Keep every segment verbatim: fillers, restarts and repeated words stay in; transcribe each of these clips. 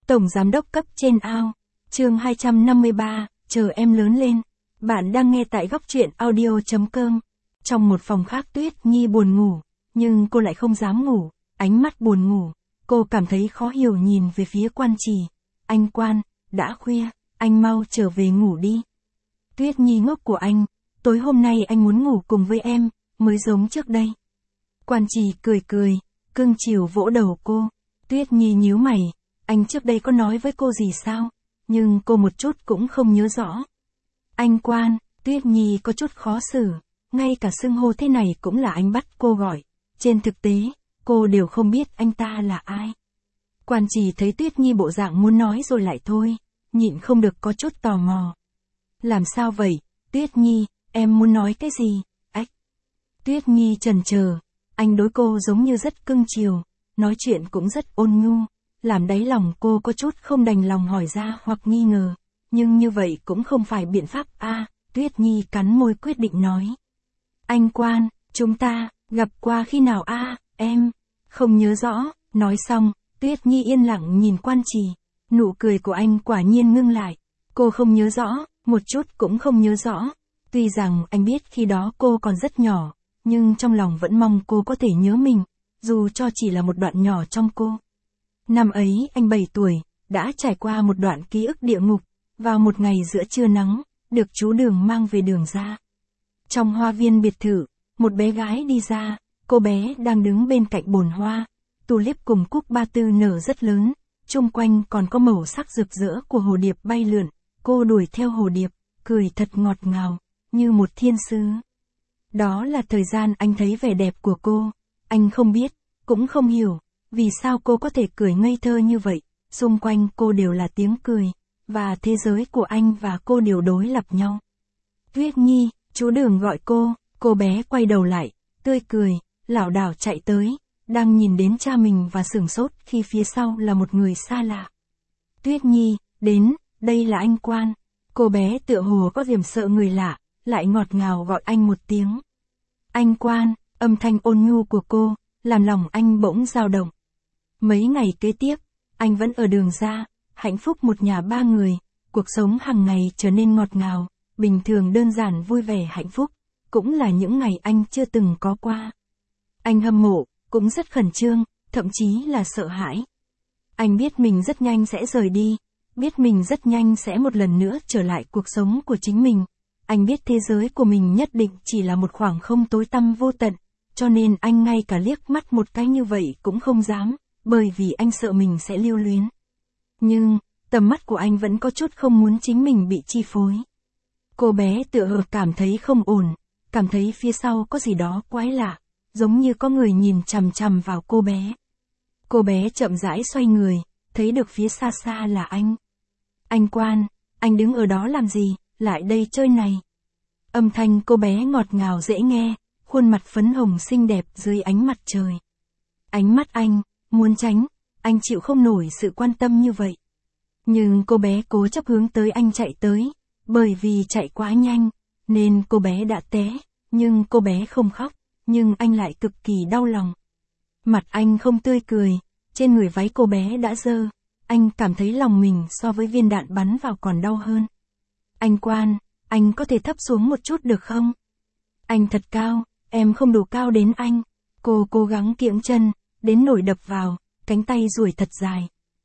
Tổng giám đốc cấp trên ao. Chương hai trăm năm mươi ba, chờ em lớn lên. Bạn đang nghe tại góc truyện audio chấm com. Trong một phòng khác Tuyết Nhi buồn ngủ, nhưng cô lại không dám ngủ, ánh mắt buồn ngủ. Cô cảm thấy khó hiểu nhìn về phía Quan Trì. Anh Quan, đã khuya, anh mau trở về ngủ đi. Tuyết Nhi ngốc của anh, tối hôm nay anh muốn ngủ cùng với em, mới giống trước đây. Quan Trì cười cười, cưng chiều vỗ đầu cô. Tuyết Nhi nhíu mày, anh trước đây có nói với cô gì sao? Nhưng cô một chút cũng không nhớ rõ. Anh Quan, Tuyết Nhi có chút khó xử, ngay cả xưng hô thế này cũng là anh bắt cô gọi. Trên thực tế, cô đều không biết anh ta là ai. Quan Trì thấy Tuyết Nhi bộ dạng muốn nói rồi lại thôi, nhịn không được có chút tò mò. Làm sao vậy, Tuyết Nhi, em muốn nói cái gì? Ách. Tuyết Nhi chần chờ, anh đối cô giống như rất cưng chiều, nói chuyện cũng rất ôn nhu, làm đáy lòng cô có chút không đành lòng hỏi ra hoặc nghi ngờ. Nhưng như vậy cũng không phải biện pháp a. À, Tuyết Nhi cắn môi quyết định nói. Anh Quan, chúng ta, gặp qua khi nào a? À, em, không nhớ rõ. Nói xong, Tuyết Nhi yên lặng nhìn Quan Trì. Nụ cười của anh quả nhiên ngưng lại. Cô không nhớ rõ, một chút cũng không nhớ rõ. Tuy rằng anh biết khi đó cô còn rất nhỏ, nhưng trong lòng vẫn mong cô có thể nhớ mình, dù cho chỉ là một đoạn nhỏ trong cô. Năm ấy anh bảy tuổi, đã trải qua một đoạn ký ức địa ngục. Vào một ngày giữa trưa nắng, được chú Đường mang về Đường ra. Trong hoa viên biệt thự, một bé gái đi ra, cô bé đang đứng bên cạnh bồn hoa. Tulip cùng cúc ba tư nở rất lớn, chung quanh còn có màu sắc rực rỡ của hồ điệp bay lượn. Cô đuổi theo hồ điệp, cười thật ngọt ngào, như một thiên sứ. Đó là thời gian anh thấy vẻ đẹp của cô. Anh không biết, cũng không hiểu, vì sao cô có thể cười ngây thơ như vậy. Xung quanh cô đều là tiếng cười, và thế giới của anh và cô đều đối lập nhau. Tuyết Nhi, chú Đường gọi cô, cô bé quay đầu lại, tươi cười, lảo đảo chạy tới, đang nhìn đến cha mình và sửng sốt khi phía sau là một người xa lạ. Tuyết Nhi, đến, đây là anh Quan. Cô bé tựa hồ có điểm sợ người lạ, lại ngọt ngào gọi anh một tiếng. Anh Quan, âm thanh ôn nhu của cô, làm lòng anh bỗng dao động. Mấy ngày kế tiếp, anh vẫn ở Đường ra, hạnh phúc một nhà ba người, cuộc sống hàng ngày trở nên ngọt ngào, bình thường đơn giản vui vẻ hạnh phúc, cũng là những ngày anh chưa từng có qua. Anh hâm mộ, cũng rất khẩn trương, thậm chí là sợ hãi. Anh biết mình rất nhanh sẽ rời đi, biết mình rất nhanh sẽ một lần nữa trở lại cuộc sống của chính mình. Anh biết thế giới của mình nhất định chỉ là một khoảng không tối tăm vô tận, cho nên anh ngay cả liếc mắt một cái như vậy cũng không dám, bởi vì anh sợ mình sẽ lưu luyến. Nhưng, tầm mắt của anh vẫn có chút không muốn chính mình bị chi phối. Cô bé tựa hồ cảm thấy không ổn, cảm thấy phía sau có gì đó quái lạ, giống như có người nhìn chằm chằm vào cô bé. Cô bé chậm rãi xoay người, thấy được phía xa xa là anh. Anh Quan, anh đứng ở đó làm gì, lại đây chơi này. Âm thanh cô bé ngọt ngào dễ nghe, khuôn mặt phấn hồng xinh đẹp dưới ánh mặt trời. Ánh mắt anh, muốn tránh, anh chịu không nổi sự quan tâm như vậy. Nhưng cô bé cố chấp hướng tới anh chạy tới, bởi vì chạy quá nhanh, nên cô bé đã té, nhưng cô bé không khóc, nhưng anh lại cực kỳ đau lòng. Mặt anh không tươi cười, trên người váy cô bé đã dơ, anh cảm thấy lòng mình so với viên đạn bắn vào còn đau hơn. Anh Quan, anh có thể thấp xuống một chút được không? Anh thật cao, em không đủ cao đến anh. Cô cố gắng kiễng chân, đến nổi đập vào, cánh tay duỗi thật dài.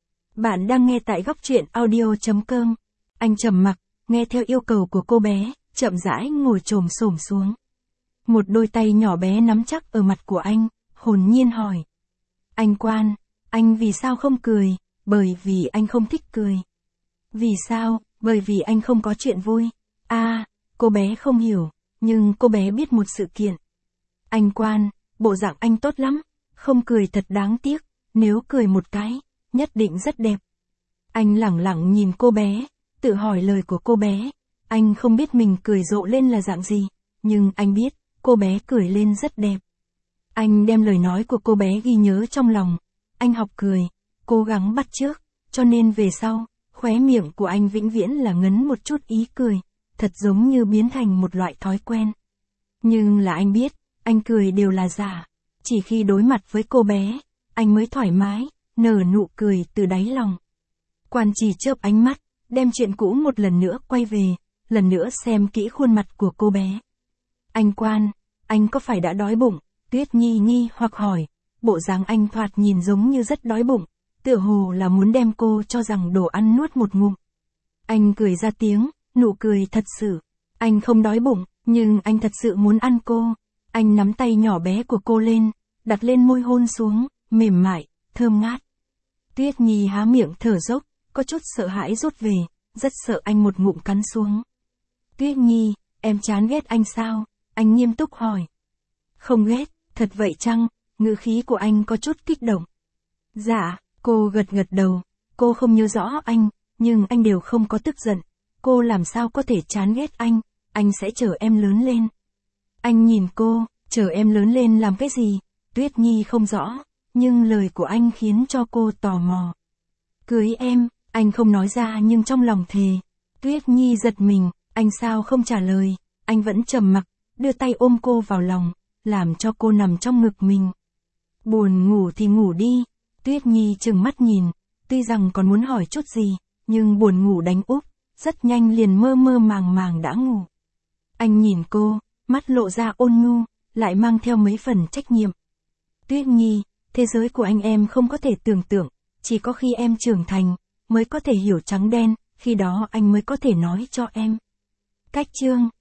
Bạn đang nghe tại góc truyện audio chấm com. Anh trầm mặc, nghe theo yêu cầu của cô bé, chậm rãi ngồi chồm xổm xuống. Một đôi tay nhỏ bé nắm chắc ở mặt của anh, hồn nhiên hỏi. Anh Quan, anh vì sao không cười? Bởi vì anh không thích cười. Vì sao? Bởi vì anh không có chuyện vui. À, cô bé không hiểu, nhưng cô bé biết một sự kiện. Anh Quan, bộ dạng anh tốt lắm, không cười thật đáng tiếc, nếu cười một cái, nhất định rất đẹp. Anh lẳng lặng nhìn cô bé, tự hỏi lời của cô bé. Anh không biết mình cười rộ lên là dạng gì, nhưng anh biết, cô bé cười lên rất đẹp. Anh đem lời nói của cô bé ghi nhớ trong lòng. Anh học cười, cố gắng bắt chước, cho nên về sau, khóe miệng của anh vĩnh viễn là ngấn một chút ý cười, thật giống như biến thành một loại thói quen. Nhưng là anh biết, anh cười đều là giả, chỉ khi đối mặt với cô bé, anh mới thoải mái, nở nụ cười từ đáy lòng. Quan Trì chớp ánh mắt, đem chuyện cũ một lần nữa quay về, lần nữa xem kỹ khuôn mặt của cô bé. Anh Quan, anh có phải đã đói bụng? Tuyết Nhi nghi hoặc hỏi, bộ dáng anh thoạt nhìn giống như rất đói bụng, tựa hồ là muốn đem cô cho rằng đồ ăn nuốt một ngụm. Anh cười ra tiếng, nụ cười thật sự. Anh không đói bụng, nhưng anh thật sự muốn ăn cô. Anh nắm tay nhỏ bé của cô lên, đặt lên môi hôn xuống, mềm mại, thơm ngát. Tuyết Nhi há miệng thở dốc, có chút sợ hãi rút về, rất sợ anh một ngụm cắn xuống. Tuyết Nhi, em chán ghét anh sao? Anh nghiêm túc hỏi. Không ghét, thật vậy chăng? Ngữ khí của anh có chút kích động. Dạ, cô gật gật đầu, cô không nhớ rõ anh, nhưng anh đều không có tức giận. Cô làm sao có thể chán ghét anh, anh sẽ chờ em lớn lên. Anh nhìn cô, chờ em lớn lên làm cái gì? Tuyết Nhi không rõ, nhưng lời của anh khiến cho cô tò mò. Cưới em, anh không nói ra nhưng trong lòng thề. Tuyết Nhi giật mình, anh sao không trả lời, anh vẫn trầm mặc, đưa tay ôm cô vào lòng, làm cho cô nằm trong ngực mình. Buồn ngủ thì ngủ đi. Tuyết Nhi trừng mắt nhìn, tuy rằng còn muốn hỏi chút gì, nhưng buồn ngủ đánh úp, rất nhanh liền mơ mơ màng màng đã ngủ. Anh nhìn cô, mắt lộ ra ôn nhu, lại mang theo mấy phần trách nhiệm. Tuyết Nhi, thế giới của anh em không có thể tưởng tượng, chỉ có khi em trưởng thành, mới có thể hiểu trắng đen, khi đó anh mới có thể nói cho em. Cách chương